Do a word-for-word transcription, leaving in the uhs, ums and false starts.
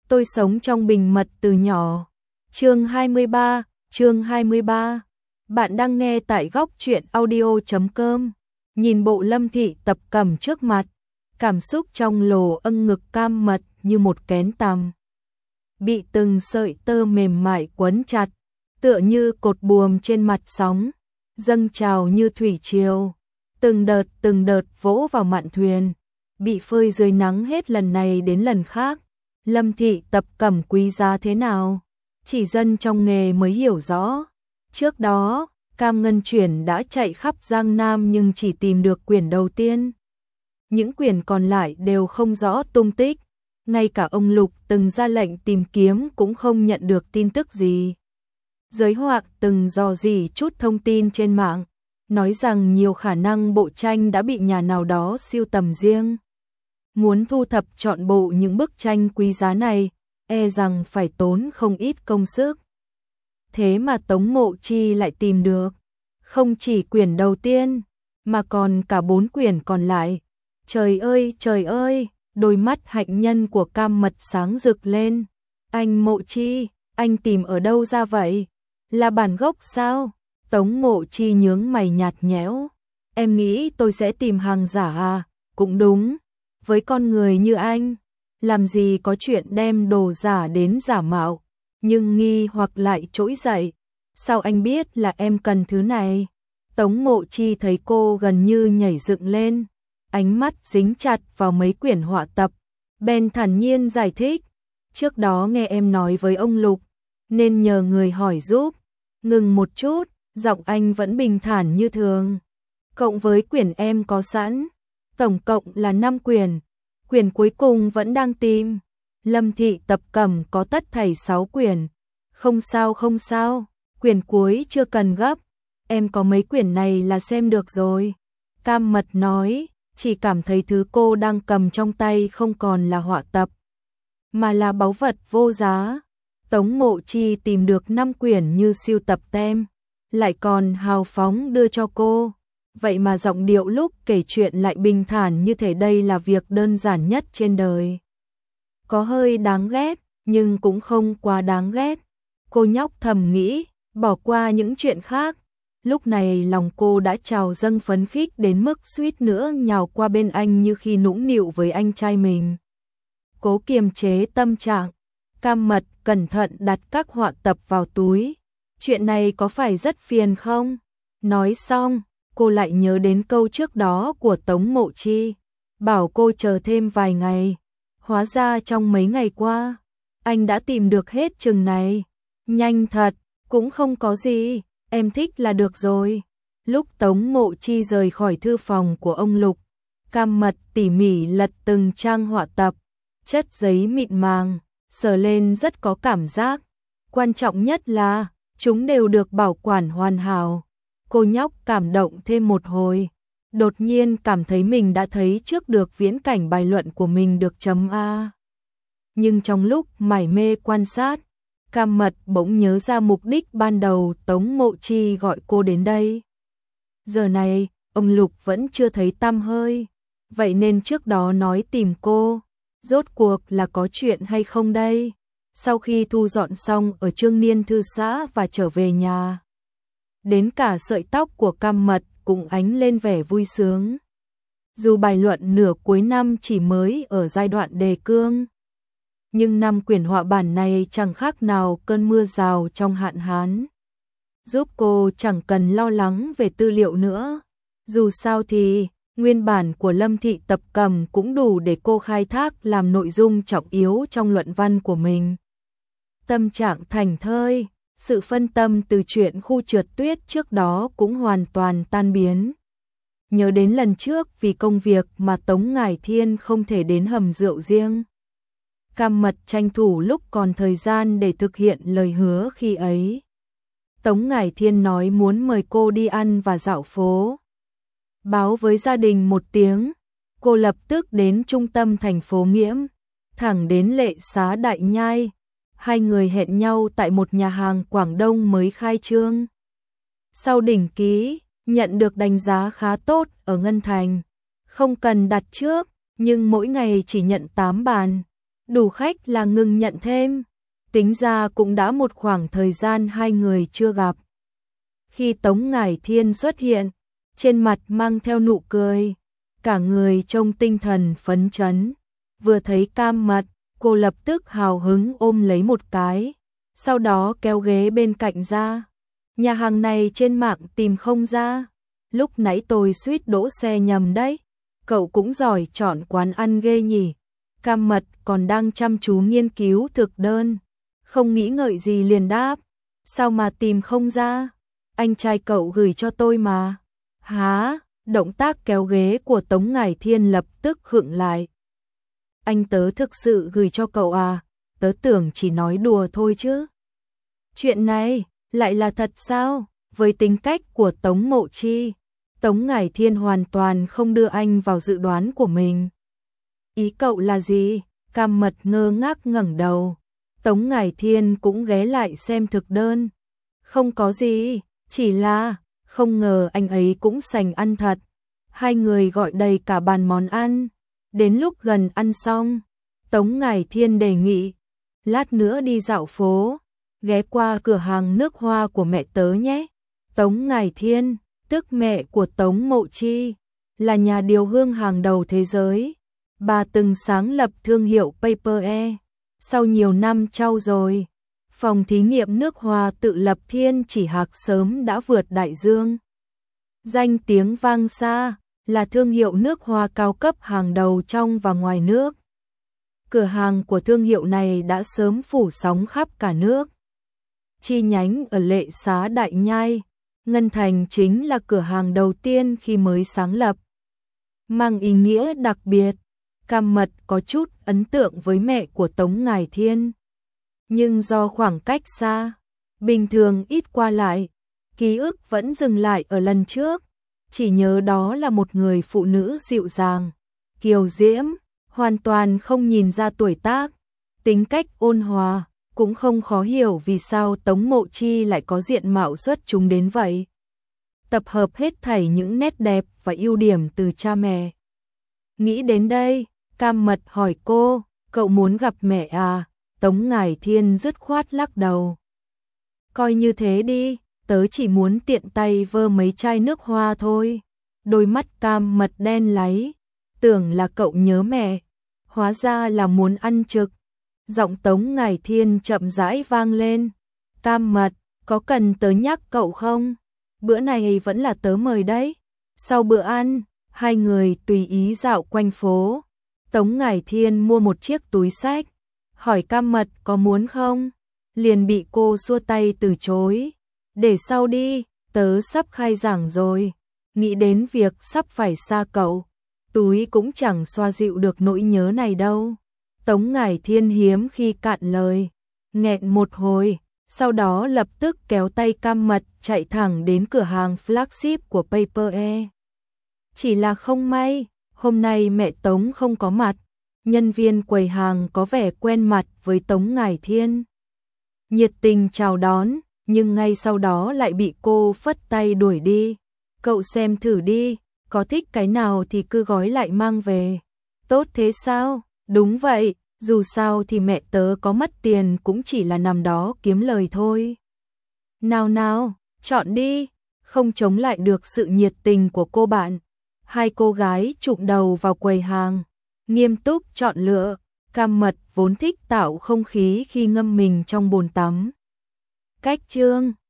Tôi sống trong bình mật từ nhỏ. Chương hai mươi ba, chương hai mươi ba. Bạn đang nghe tại góc truyện audio chấm com. Nhìn bộ Lâm Thị Tập Cẩm trước mặt, cảm xúc trong lồ âng ngực cam mật như một kén tằm. Bị từng sợi tơ mềm mại quấn chặt, tựa như cột buồm trên mặt sóng, dâng trào như thủy triều, từng đợt từng đợt vỗ vào mạn thuyền, bị phơi dưới nắng hết lần này đến lần khác. Lâm Thị Tập Cẩm quý giá thế nào, chỉ dân trong nghề mới hiểu rõ. Trước đó, Cam Ngân Chuyển đã chạy khắp Giang Nam nhưng chỉ tìm được quyển đầu tiên. Những quyển còn lại đều không rõ tung tích, ngay cả ông Lục từng ra lệnh tìm kiếm cũng không nhận được tin tức gì. Giới Hoạc từng dò dỉ chút thông tin trên mạng, nói rằng nhiều khả năng bộ tranh đã bị nhà nào đó sưu tầm riêng. Muốn thu thập trọn bộ những bức tranh quý giá này, e rằng phải tốn không ít công sức. Thế mà Tống Mộ Chi lại tìm được, không chỉ quyển đầu tiên, mà còn cả bốn quyển còn lại. Trời ơi, trời ơi, đôi mắt hạnh nhân của Cam Mật sáng rực lên. Anh Mộ Chi, anh tìm ở đâu ra vậy? Là bản gốc sao? Tống Mộ Chi nhướng mày nhạt nhẽo. Em nghĩ tôi sẽ tìm hàng giả à? Cũng đúng. Với con người như anh, làm gì có chuyện đem đồ giả đến giả mạo. Nhưng nghi hoặc lại trỗi dậy. Sao anh biết là em cần thứ này? Tống Mộ Chi thấy cô gần như nhảy dựng lên, ánh mắt dính chặt vào mấy quyển họa tập, bèn thản nhiên giải thích. Trước đó nghe em nói với ông Lục, nên nhờ người hỏi giúp. Ngừng một chút, giọng anh vẫn bình thản như thường. Cộng với quyển em có sẵn, tổng cộng là năm quyển, quyển cuối cùng vẫn đang tìm. Lâm Thị Tập Cẩm có tất thảy sáu quyển. Không sao không sao, quyển cuối chưa cần gấp, em có mấy quyển này là xem được rồi. Cam Mật nói, chỉ cảm thấy thứ cô đang cầm trong tay không còn là họa tập, mà là báu vật vô giá. Tống Mộ Chi tìm được năm quyển như siêu tập tem, lại còn hào phóng đưa cho cô. Vậy mà giọng điệu lúc kể chuyện lại bình thản như thể đây là việc đơn giản nhất trên đời. Có hơi đáng ghét, nhưng cũng không quá đáng ghét. Cô nhóc thầm nghĩ, bỏ qua những chuyện khác. Lúc này lòng cô đã trào dâng phấn khích đến mức suýt nữa nhào qua bên anh như khi nũng nịu với anh trai mình. Cố kiềm chế tâm trạng, Cam Mật cẩn thận đặt các họa tập vào túi. Chuyện này có phải rất phiền không? Nói xong, cô lại nhớ đến câu trước đó của Tống Mộ Chi, bảo cô chờ thêm vài ngày. Hóa ra trong mấy ngày qua, anh đã tìm được hết chừng này. Nhanh thật, cũng không có gì, em thích là được rồi. Lúc Tống Mộ Chi rời khỏi thư phòng của ông Lục, Cam Mật tỉ mỉ lật từng trang họa tập, chất giấy mịn màng, sờ lên rất có cảm giác. Quan trọng nhất là, chúng đều được bảo quản hoàn hảo. Cô nhóc cảm động thêm một hồi, đột nhiên cảm thấy mình đã thấy trước được viễn cảnh bài luận của mình được chấm A. Nhưng trong lúc mải mê quan sát, Cam Mật bỗng nhớ ra mục đích ban đầu Tống Mộ Chi gọi cô đến đây. Giờ này, ông Lục vẫn chưa thấy tăm hơi, vậy nên trước đó nói tìm cô, rốt cuộc là có chuyện hay không đây? Sau khi thu dọn xong ở Trương Niên thư xã và trở về nhà, đến cả sợi tóc của Cam Mật cũng ánh lên vẻ vui sướng. Dù bài luận nửa cuối năm chỉ mới ở giai đoạn đề cương, nhưng năm quyển họa bản này chẳng khác nào cơn mưa rào trong hạn hán, giúp cô chẳng cần lo lắng về tư liệu nữa. Dù sao thì, nguyên bản của Lâm Thị Tập Cẩm cũng đủ để cô khai thác làm nội dung trọng yếu trong luận văn của mình. Tâm trạng thảnh thơi, sự phân tâm từ chuyện khu trượt tuyết trước đó cũng hoàn toàn tan biến. Nhớ đến lần trước vì công việc mà Tống Ngải Thiên không thể đến hầm rượu riêng, Cam Mật tranh thủ lúc còn thời gian để thực hiện lời hứa khi ấy. Tống Ngải Thiên nói muốn mời cô đi ăn và dạo phố. Báo với gia đình một tiếng, cô lập tức đến trung tâm thành phố Nghiễm, thẳng đến Lệ Xá Đại Nhai. Hai người hẹn nhau tại một nhà hàng Quảng Đông mới khai trương. Sau đỉnh ký, nhận được đánh giá khá tốt ở Ngân Thành. Không cần đặt trước, nhưng mỗi ngày chỉ nhận tám bàn. Đủ khách là ngừng nhận thêm. Tính ra cũng đã một khoảng thời gian hai người chưa gặp. Khi Tống Ngải Thiên xuất hiện, trên mặt mang theo nụ cười, cả người trông tinh thần phấn chấn. Vừa thấy Cam Mật, cô lập tức hào hứng ôm lấy một cái, sau đó kéo ghế bên cạnh ra. Nhà hàng này trên mạng tìm không ra, lúc nãy tôi suýt đỗ xe nhầm đấy. Cậu cũng giỏi chọn quán ăn ghê nhỉ. Cam Mật còn đang chăm chú nghiên cứu thực đơn, không nghĩ ngợi gì liền đáp, sao mà tìm không ra, anh trai cậu gửi cho tôi mà. Hả? Động tác kéo ghế của Tống Ngải Thiên lập tức khựng lại. Anh tớ thực sự gửi cho cậu à? Tớ tưởng chỉ nói đùa thôi chứ. Chuyện này lại là thật sao? Với tính cách của Tống Mộ Chi, Tống Ngải Thiên hoàn toàn không đưa anh vào dự đoán của mình. Ý cậu là gì? Cam Mật ngơ ngác ngẩng đầu. Tống Ngải Thiên cũng ghé lại xem thực đơn. Không có gì, chỉ là không ngờ anh ấy cũng sành ăn thật. Hai người gọi đầy cả bàn món ăn. Đến lúc gần ăn xong, Tống Ngải Thiên đề nghị, lát nữa đi dạo phố, ghé qua cửa hàng nước hoa của mẹ tớ nhé. Tống Ngải Thiên, tức mẹ của Tống Mộ Chi, là nhà điều hương hàng đầu thế giới. Bà từng sáng lập thương hiệu Paper Air. Sau nhiều năm trau dồi, phòng thí nghiệm nước hoa tự lập Thiên Chỉ Hạc sớm đã vượt đại dương. Danh tiếng vang xa, là thương hiệu nước hoa cao cấp hàng đầu trong và ngoài nước. Cửa hàng của thương hiệu này đã sớm phủ sóng khắp cả nước. Chi nhánh ở Lệ Xá Đại Nhai, Ngân Thành chính là cửa hàng đầu tiên khi mới sáng lập. Mang ý nghĩa đặc biệt, Cam Mật có chút ấn tượng với mẹ của Tống Ngải Thiên. Nhưng do khoảng cách xa, bình thường ít qua lại, ký ức vẫn dừng lại ở lần trước. Chỉ nhớ đó là một người phụ nữ dịu dàng, kiều diễm, hoàn toàn không nhìn ra tuổi tác, tính cách ôn hòa, cũng không khó hiểu vì sao Tống Mộ Chi lại có diện mạo xuất chúng đến vậy. Tập hợp hết thảy những nét đẹp và ưu điểm từ cha mẹ. Nghĩ đến đây, Cam Mật hỏi cô, cậu muốn gặp mẹ à? Tống Ngải Thiên dứt khoát lắc đầu. Coi như thế đi, tớ chỉ muốn tiện tay vơ mấy chai nước hoa thôi. Đôi mắt Cam Mật đen láy, tưởng là cậu nhớ mẹ, hóa ra là muốn ăn trực. Giọng Tống Ngải Thiên chậm rãi vang lên. Cam Mật, có cần tớ nhắc cậu không? Bữa này vẫn là tớ mời đấy. Sau bữa ăn, hai người tùy ý dạo quanh phố. Tống Ngải Thiên mua một chiếc túi xách, hỏi Cam Mật có muốn không? Liền bị cô xua tay từ chối. Để sau đi, tớ sắp khai giảng rồi. Nghĩ đến việc sắp phải xa cậu, túi cũng chẳng xoa dịu được nỗi nhớ này đâu. Tống Ngải Thiên hiếm khi cạn lời, nghẹn một hồi, sau đó lập tức kéo tay Cam Mật chạy thẳng đến cửa hàng flagship của Paper Air. Chỉ là không may, hôm nay mẹ Tống không có mặt, nhân viên quầy hàng có vẻ quen mặt với Tống Ngải Thiên. Nhiệt tình chào đón, nhưng ngay sau đó lại bị cô phất tay đuổi đi. Cậu xem thử đi, có thích cái nào thì cứ gói lại mang về. Tốt thế sao? Đúng vậy, dù sao thì mẹ tớ có mất tiền cũng chỉ là nằm đó kiếm lời thôi. Nào nào, chọn đi, không chống lại được sự nhiệt tình của cô bạn. Hai cô gái chụm đầu vào quầy hàng, nghiêm túc chọn lựa. Cam Mật vốn thích tạo không khí khi ngâm mình trong bồn tắm. Cách chương